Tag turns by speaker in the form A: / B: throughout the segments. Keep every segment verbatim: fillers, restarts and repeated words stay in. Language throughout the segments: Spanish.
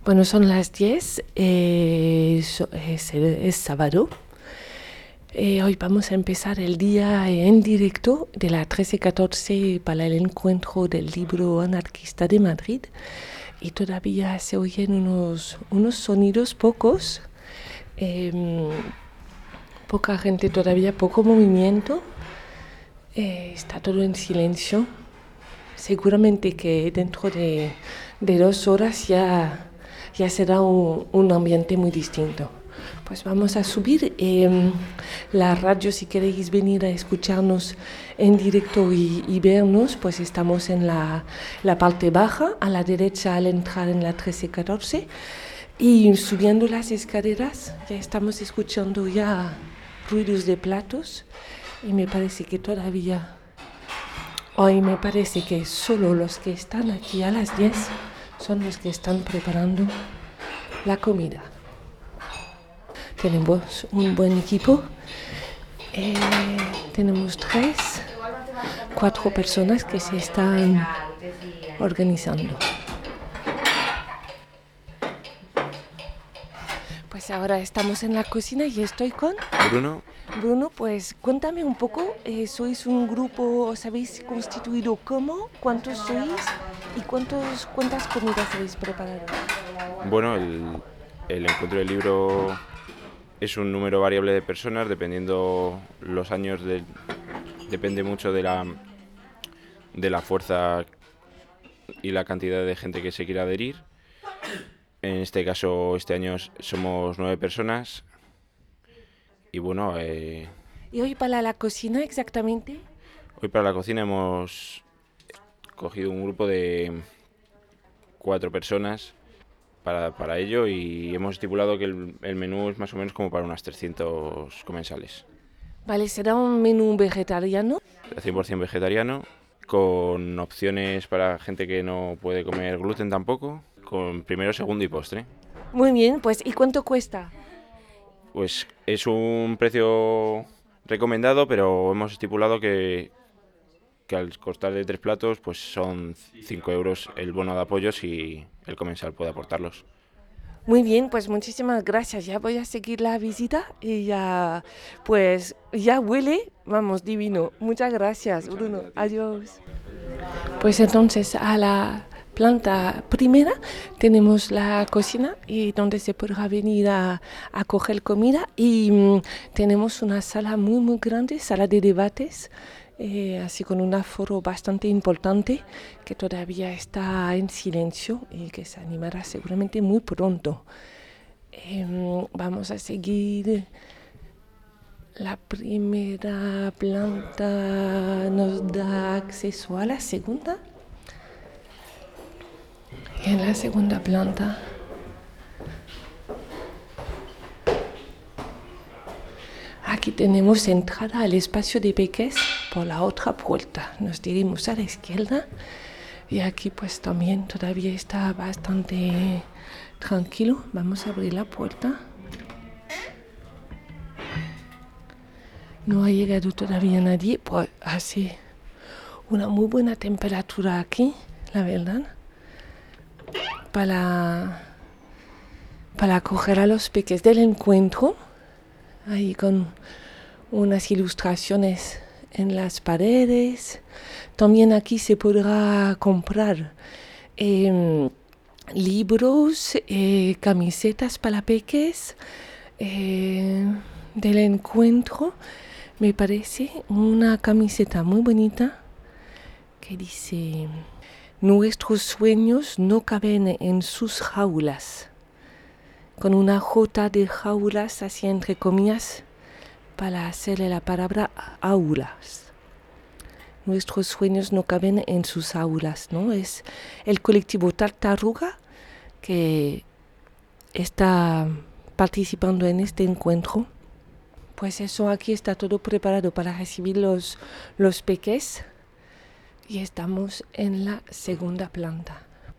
A: Bueno, son las diez, eh, so- es, es sábado. Eh, hoy vamos a empezar el día en directo de la trece catorce para el encuentro del libro anarquista de Madrid. Y todavía se oyen unos, unos sonidos pocos, eh, poca gente todavía, poco movimiento. Eh, está todo en silencio. Seguramente que dentro de, de dos horas ya, ya será un, un ambiente muy distinto. Pues vamos a subir eh, la radio. Si queréis venir a escucharnos en directo y, y vernos, pues estamos en la, la parte baja, a la derecha al entrar en la trece catorce. Y subiendo las escaleras ya estamos escuchando ya ruidos de platos. Y me parece que todavía... Hoy me parece que solo los que están aquí a las diez son los que están preparando la comida. Tenemos un buen equipo. Eh, tenemos tres, cuatro personas que se están organizando. Pues ahora estamos en la cocina y estoy con...
B: Bruno.
A: Bruno, pues cuéntame un poco, eh, ¿sois un grupo, os habéis constituido cómo? ¿Cuántos sois? ¿Y cuántos, cuántas comidas habéis preparado?
B: Bueno, el, el encuentro del libro es un número variable de personas, dependiendo los años, de, depende mucho de la, de la fuerza y la cantidad de gente que se quiera adherir. En este caso, este año somos nueve personas y bueno... Eh,
A: ¿Y hoy para la cocina exactamente?
B: Hoy para la cocina hemos cogido un grupo de cuatro personas para, para ello y hemos estipulado que el, el menú es más o menos como para unas trescientos comensales.
A: Vale, ¿será un menú vegetariano?
B: cien por ciento vegetariano, con opciones para gente que no puede comer gluten tampoco, con primero, segundo y postre.
A: Muy bien, pues ¿y cuánto cuesta?
B: Pues es un precio recomendado, pero hemos estipulado que, que al costar de tres platos pues son cinco euros el bono de apoyo si el comensal puede aportarlos.
A: Muy bien, pues muchísimas gracias. Ya voy a seguir la visita y ya, pues ya huele, vamos, divino. Muchas gracias, Muchas Bruno. Gracias. Adiós. Pues entonces a la planta primera tenemos la cocina y donde se podrá venir a, a coger comida y um, tenemos una sala muy muy grande, sala de debates. Eh, así con un aforo bastante importante que todavía está en silencio y que se animará seguramente muy pronto. Eh, vamos a seguir. La primera planta nos da acceso a la segunda. Y en la segunda planta aquí tenemos entrada al espacio de peques por la otra puerta. Nos dirigimos a la izquierda y aquí pues también todavía está bastante tranquilo. Vamos a abrir la puerta. No ha llegado todavía nadie, pues hace una muy buena temperatura aquí, la verdad, para, para acoger a los peques del encuentro. Ahí con unas ilustraciones en las paredes. También aquí se podrá comprar eh, libros, eh, camisetas para peques eh, del encuentro. Me parece una camiseta muy bonita que dice: nuestros sueños no caben en sus jaulas, con una J de jaulas así entre comillas para hacerle la palabra aulas. Nuestros sueños no caben en sus aulas, ¿no? Es el colectivo Tartaruga que está participando en este encuentro. Pues eso, aquí está todo preparado para recibir los, los peques y estamos en la segunda planta.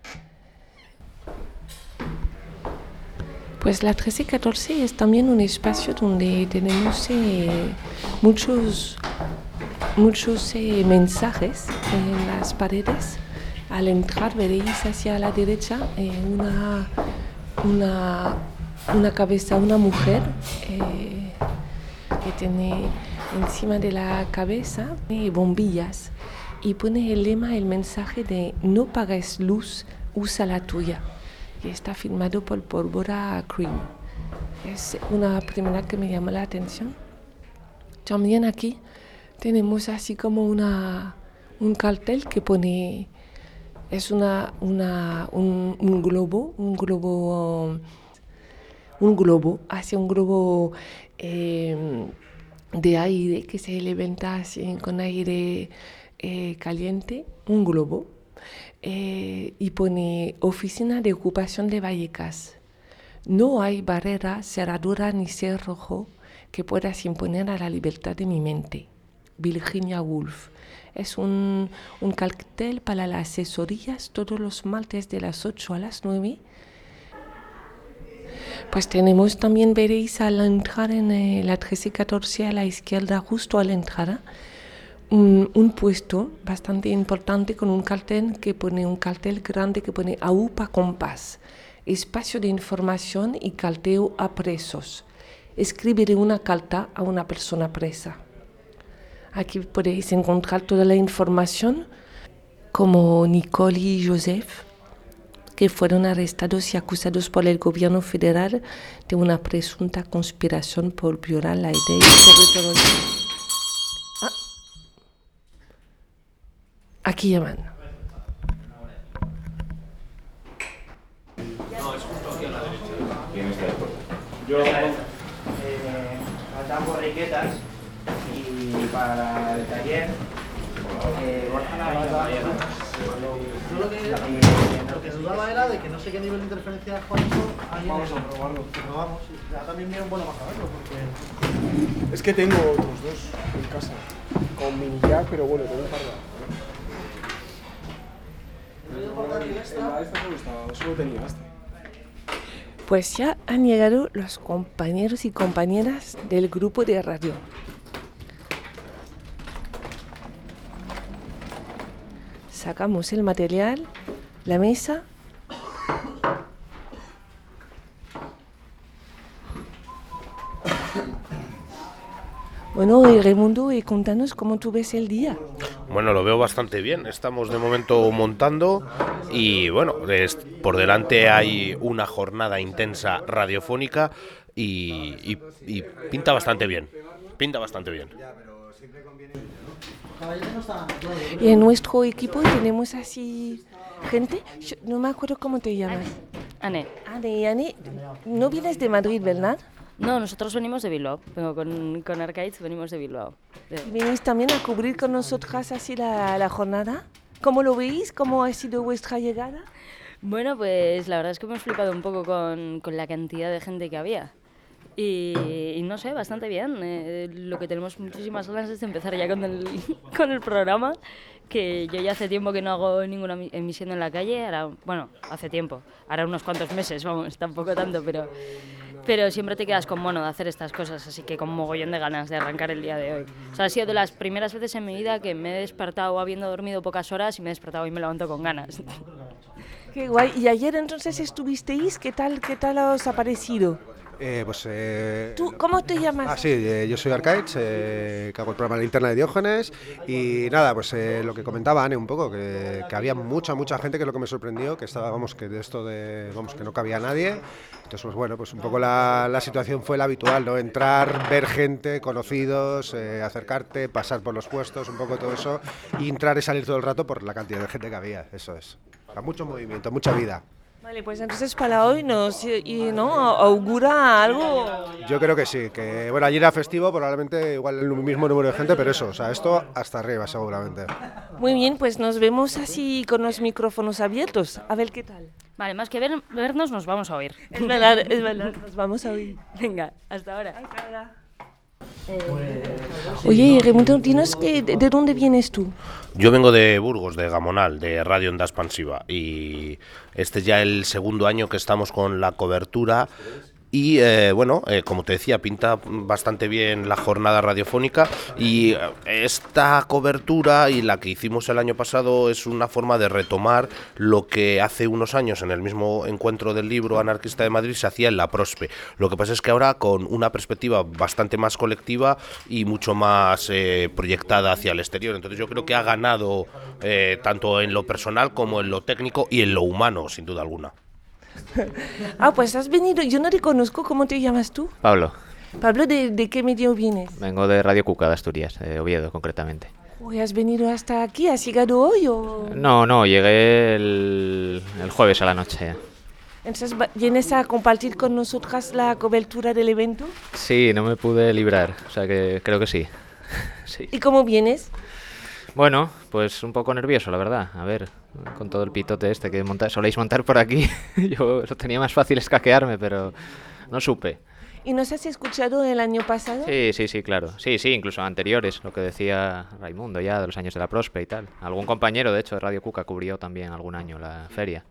A: Pues la trece catorce es también un espacio donde tenemos eh, muchos, muchos eh, mensajes en las paredes. Al entrar veréis hacia la derecha eh, una una, una cabeza, una mujer eh, que tiene encima de la cabeza eh, bombillas y pone el lema, el mensaje de no pagues luz, usa la tuya. Y está filmado por Pólvora Cream. Es una primera que me llama la atención. También aquí tenemos así como una, un cartel que pone, es una, una, un, un globo, un globo, un globo, hace un globo eh, de aire que se levanta así con aire eh, caliente, un globo. Eh, y pone Oficina de Ocupación de Vallecas. No hay barrera, cerradura ni cerrojo que puedas imponer a la libertad de mi mente. Virginia Woolf. Es un, un cartel para las asesorías todos los martes de las ocho a las nueve. Pues tenemos también, veréis al entrar en eh, la trece catorce a la izquierda, justo a la entrada, Un, un puesto bastante importante con un cartel que pone un cartel grande que pone A U P A Compás, espacio de información y carteo a presos. Escribiré una carta a una persona presa. Aquí podéis encontrar toda la información, como Nicole y Joseph, que fueron arrestados y acusados por el gobierno federal de una presunta conspiración por violar la ley sobre terrorismo. Aquí llaman.
C: No, es justo aquí a la derecha.
B: ¿Quién está de acuerdo?
C: Yo, eh, faltan borriquetas y para el taller, eh, Borja la mañana.
D: Yo lo que, lo que dudaba era de que no sé qué nivel de interferencia con eso hay. Vamos a probarlo. Probamos. Ya también viene bueno para saberlo, porque...
E: Es que tengo otros dos en casa, con mini jack, pero bueno, tengo un par de... Esta, esta solo estaba, solo tenía este.
A: Pues ya han llegado los compañeros y compañeras del grupo de radio. Sacamos el material, la mesa. Bueno, Raimundo, y contanos cómo tú ves el día.
F: Bueno, lo veo bastante bien. Estamos de momento montando y bueno, es, por delante hay una jornada intensa radiofónica y, y, y pinta bastante bien. Pinta bastante bien.
A: Y en nuestro equipo tenemos así gente. Yo no me acuerdo cómo te llamas.
G: Ane.
A: Ane, Ane, no vienes de Madrid, ¿verdad?
G: No, nosotros venimos de Bilbao. Vengo con, con Arcaiz, venimos de Bilbao. De...
A: ¿Y venís también a cubrir con nosotras así la, la jornada? ¿Cómo lo veis? ¿Cómo ha sido vuestra llegada?
G: Bueno, pues la verdad es que hemos flipado un poco con, con la cantidad de gente que había. Y, y no sé, bastante bien. Eh, lo que tenemos muchísimas ganas es de empezar ya con el, con el programa, que yo ya hace tiempo que no hago ninguna emisión en la calle. Ahora, bueno, hace tiempo, ahora unos cuantos meses, vamos, tampoco tanto, pero... Pero siempre te quedas con mono de hacer estas cosas, así que con mogollón de ganas de arrancar el día de hoy. O sea, ha sido de las primeras veces en mi vida que me he despertado habiendo dormido pocas horas y me he despertado y me levanto con ganas.
A: Qué guay. ¿Y ayer entonces estuvisteis? ¿Qué tal, qué tal os ha parecido?
H: Eh, pues, eh,
A: ¿Tú cómo te llamas?
H: Ah, sí, eh, yo soy Arcaiz, eh, que hago el programa de Linterna de Diógenes y nada, pues eh, lo que comentaba Ane un poco, que, que había mucha, mucha gente, que es lo que me sorprendió, que estaba, vamos, que de esto de, vamos, que no cabía nadie. Entonces, pues bueno, pues un poco la, la situación fue la habitual, ¿no? Entrar, ver gente, conocidos, eh, acercarte, pasar por los puestos, un poco todo eso, y entrar y salir todo el rato por la cantidad de gente que había, eso es. Mucho movimiento, mucha vida.
A: Vale, pues entonces para hoy nos y, ¿no? augura algo.
H: Yo creo que sí, que bueno, ayer era festivo, probablemente igual el mismo número de gente, pero eso, o sea, esto hasta arriba seguramente.
A: Muy bien, pues nos vemos así con los micrófonos abiertos, a ver qué tal.
G: Vale, más que ver, vernos nos vamos a oír.
A: Es verdad, es verdad, nos vamos a oír.
G: Venga, hasta ahora.
A: Hasta ahora. Oye, Raimundo, dinos que, ¿de dónde vienes tú?
F: Yo vengo de Burgos, de Gamonal, de Radio Onda Expansiva, y este es ya el segundo año que estamos con la cobertura Y eh, bueno, eh, como te decía, pinta bastante bien la jornada radiofónica y esta cobertura y la que hicimos el año pasado es una forma de retomar lo que hace unos años en el mismo encuentro del libro anarquista de Madrid se hacía en la Prospe. Lo que pasa es que ahora con una perspectiva bastante más colectiva y mucho más eh, proyectada hacia el exterior. Entonces yo creo que ha ganado eh, tanto en lo personal como en lo técnico y en lo humano, sin duda alguna.
A: Ah, pues has venido, yo no te conozco, ¿cómo te llamas tú?
I: Pablo,
A: Pablo, ¿de, de qué medio vienes?
I: vengo de Radio Cuca de Asturias, de Oviedo concretamente.
A: Uy, ¿has venido hasta aquí? ¿Has llegado hoy o...?
I: No, no, llegué el, el jueves a la noche ya.
A: Entonces, va- ¿vienes a compartir con nosotras la cobertura del evento?
I: Sí, no me pude librar, o sea que creo que sí. Sí.
A: ¿Y cómo vienes?
I: Bueno, pues un poco nervioso, la verdad. A ver, con todo el pitote este que monta- soléis montar por aquí, yo lo tenía más fácil escaquearme, pero no supe.
A: ¿Y nos has escuchado el año pasado?
I: Sí, sí, sí, claro. Sí, sí, incluso anteriores, lo que decía Raimundo ya de los años de la Prospe y tal. Algún compañero, de hecho, de Radio Cuca cubrió también algún año la feria.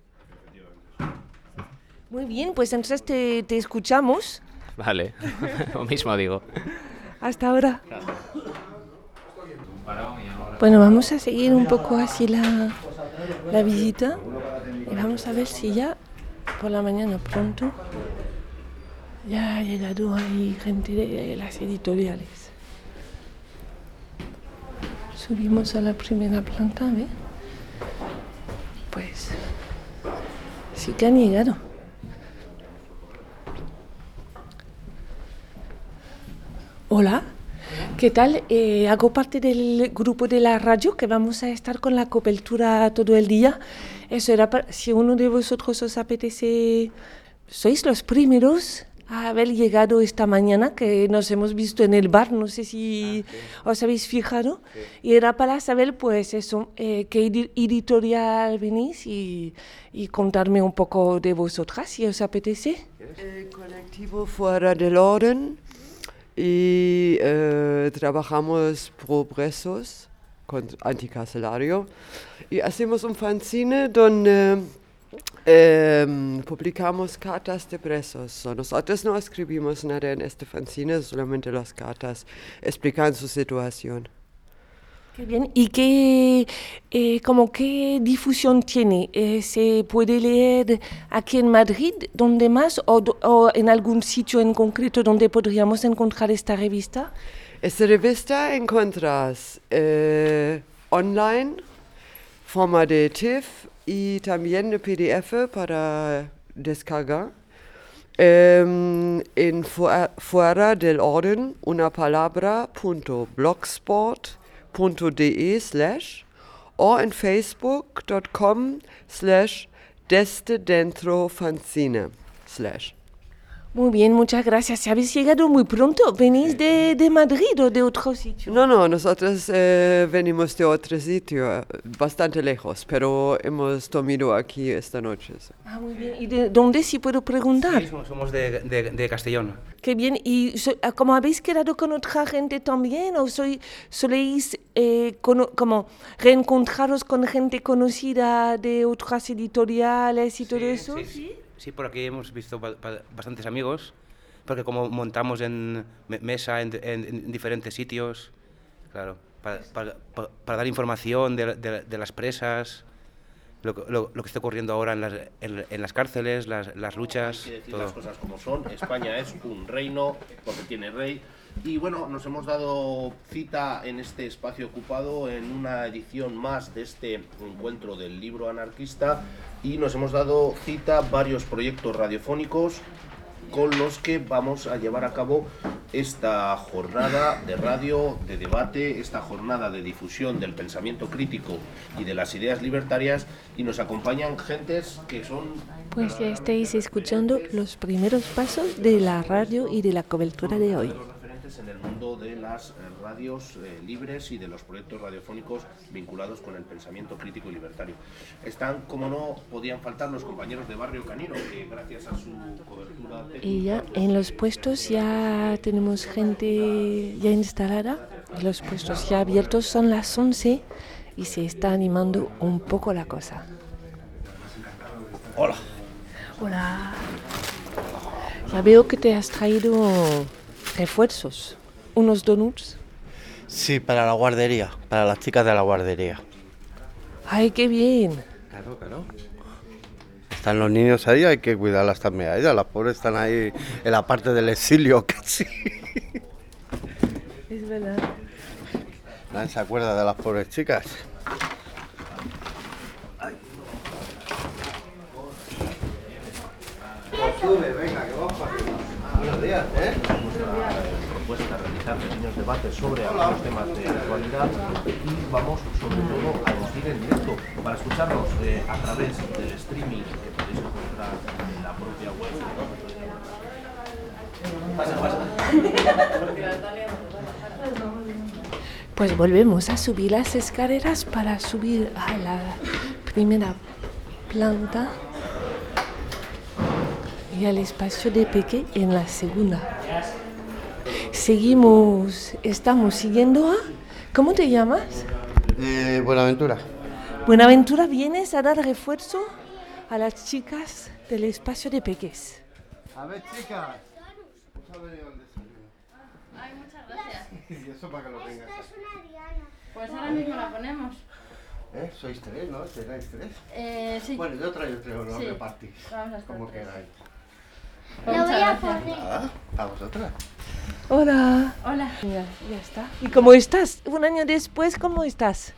A: Muy bien, pues entonces te, te escuchamos.
I: Vale, lo mismo digo.
A: Hasta ahora. Bueno, vamos a seguir un poco así la, la visita y vamos a ver si ya por la mañana pronto ya ha llegado ahí gente de las editoriales. Subimos a la primera planta, ¿ve? Pues sí que han llegado. Hola. ¿Qué tal? Eh, hago parte del grupo de la radio que vamos a estar con la cobertura todo el día. Eso era para, si uno de vosotros os apetece, sois los primeros a haber llegado esta mañana, que nos hemos visto en el bar, no sé si os habéis fijado. Y era para saber, pues eso, eh, qué edi- editorial venís y, y contarme un poco de vosotras, si os apetece.
J: El colectivo Fuera del Orden. Y eh, trabajamos pro presos, con anticarcelario, y hacemos un fanzine donde eh, publicamos cartas de presos. So, nosotros no escribimos nada en este fanzine, solamente las cartas explican su situación.
A: Qué bien. ¿Y qué, eh, como qué difusión tiene? Eh, ¿Se puede leer aquí en Madrid, donde más, o, do- o en algún sitio en concreto donde podríamos encontrar esta revista?
J: Esta revista encuentras eh, online, forma de T I F y también de P D F para descargar. Eh, en fuera, fuera del orden, una palabra, punto blogspot. Punto de slash o en facebook.com slash desde dentro fanzine slash.
A: Muy bien, muchas gracias. ¿Habéis llegado muy pronto? ¿Venís de, de Madrid o de otro sitio?
J: No, no, nosotros eh, venimos de otro sitio, eh, bastante lejos, pero hemos dormido aquí esta noche.
A: Ah, muy bien. ¿Y de dónde, si puedo preguntar?
C: Sí, somos- somos de, de, de Castellón.
A: Qué bien. ¿Y so- como habéis quedado con otra gente también o soy, soléis eh, cono- como reencontraros con gente conocida de otras editoriales y todo eso?
C: Sí, sí. Sí, por aquí hemos visto ba- ba- bastantes amigos, porque como montamos en me- mesa en, en- en diferentes sitios, claro, para, para- pa- para dar información de, de- de las presas, lo, que- lo- lo que está ocurriendo ahora en las, en, en las cárceles, las, las luchas,
F: Hay que decir
C: todo.
F: las cosas como son. España es un reino porque tiene rey. Y bueno, nos hemos dado cita en este espacio ocupado en una edición más de este encuentro del libro anarquista y nos hemos dado cita varios proyectos radiofónicos con los que vamos a llevar a cabo esta jornada de radio, de debate, esta jornada de difusión del pensamiento crítico y de las ideas libertarias, y nos acompañan gentes que son...
A: Pues ya estáis escuchando los primeros pasos de la radio y de la cobertura de hoy.
F: Los referentes en el mundo de las eh, radios eh, libres y de los proyectos radiofónicos vinculados con el pensamiento crítico y libertario. Están, como no, podían faltar los compañeros de Barrio Canino, que gracias a su cobertura técnica...
A: Y ya en los puestos ya tenemos gente ya instalada. Los puestos ya abiertos, son las once y se está animando un poco la cosa.
F: Hola.
A: Hola. Ya veo que te has traído refuerzos, unos donuts.
K: Sí, para la guardería, para las chicas de la guardería.
A: ¡Ay, qué bien!
K: Claro, claro. Están los niños ahí, hay que cuidarlas también a ellas. Las pobres están ahí en la parte del exilio casi.
A: Es verdad.
K: Nadie se acuerda de las pobres chicas. Sube, venga, que vamos para arriba. Buenos días, ¿eh?
L: Propuesta realizar pequeños debates sobre algunos temas de actualidad y vamos sobre todo a emitir en directo para escucharnos eh, a través del streaming que podéis encontrar en la propia web. Pasa, pasa.
A: Pues volvemos a subir las escaleras para subir a la primera planta y al espacio de Peque en la segunda. Seguimos, estamos siguiendo a... ¿Cómo te llamas?
K: Eh, Buenaventura.
A: Buenaventura, vienes a dar refuerzo a las chicas del espacio de Peques.
K: A ver, chicas. Os ha venido el desayuno.
M: Ay, muchas gracias.
K: Y eso para que lo tengas.
M: Pues ahora mismo la ponemos.
K: ¿Eh? Sois tres, ¿no? ¿Tenéis tres?
M: Eh, sí.
K: Bueno, yo traigo tres, lo
M: Sí.
K: repartís.
M: Vamos a estar
K: Como
M: tres.
K: queráis.
M: Pues
N: Lo voy
M: muchas
N: a
M: gracias.
N: poner.
K: Nada, a vosotras.
A: Hola.
M: Hola.
A: Ya, ya está. ¿Y cómo estás? Un año después, ¿cómo estás?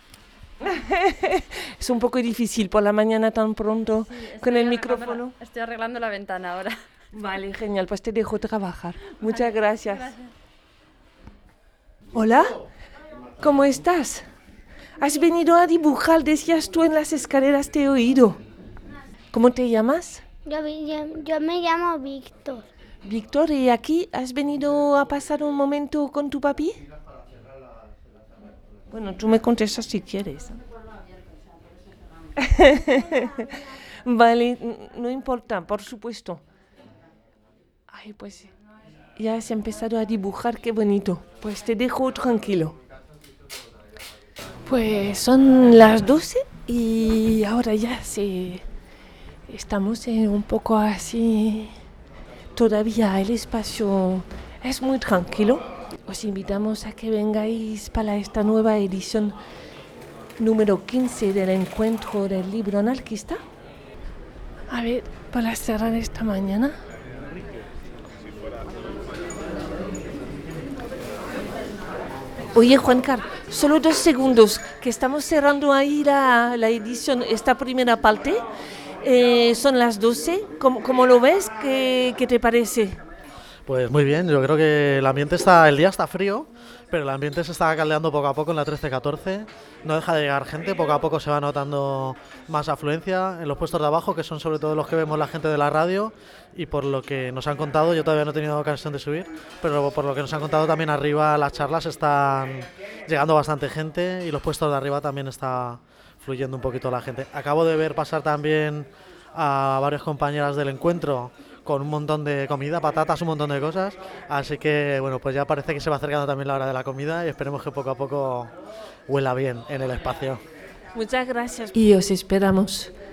A: Es un poco difícil por la mañana tan pronto
M: Sí, estoy
A: con el
M: arreglando
A: micrófono.
M: la- estoy arreglando la ventana ahora.
A: Vale, genial, pues te dejo trabajar. Muchas
M: Vale,
A: gracias.
M: gracias.
A: Hola, ¿cómo estás? Has venido a dibujar, decías tú en las escaleras, te he oído. ¿Cómo te llamas?
N: Yo, vi- yo, yo me llamo Víctor.
A: Víctor, ¿y aquí has venido a pasar un momento con tu papi? Bueno, tú me contestas si quieres. Vale, n- no importa, por supuesto. Ay, pues ya has empezado a dibujar, qué bonito. Pues te dejo tranquilo. Pues son las doce y ahora ya se... estamos eh, un poco así... Todavía el espacio es muy tranquilo. Os invitamos a que vengáis para esta nueva edición número quince del encuentro del libro anarquista. A ver, para cerrar esta mañana. Oye, Juan Carlos, solo dos segundos, que estamos cerrando ahí la, la edición, esta primera parte. Eh, son las doce, ¿cómo, cómo lo ves? ¿Qué, qué te parece?
D: Pues muy bien, yo creo que el ambiente está, el día está frío, pero el ambiente se está caldeando poco a poco en la trece catorce, no deja de llegar gente, poco a poco se va notando más afluencia en los puestos de abajo, que son sobre todo los que vemos la gente de la radio, y por lo que nos han contado, yo todavía no he tenido ocasión de subir, pero por lo que nos han contado también arriba las charlas están llegando bastante gente y los puestos de arriba también está fluyendo un poquito la gente. Acabo de ver pasar también a varias compañeras del encuentro con un montón de comida, patatas, un montón de cosas, así que bueno, pues ya parece que se va acercando también la hora de la comida y esperemos que poco a poco huela bien en el espacio.
A: Muchas gracias. Y os esperamos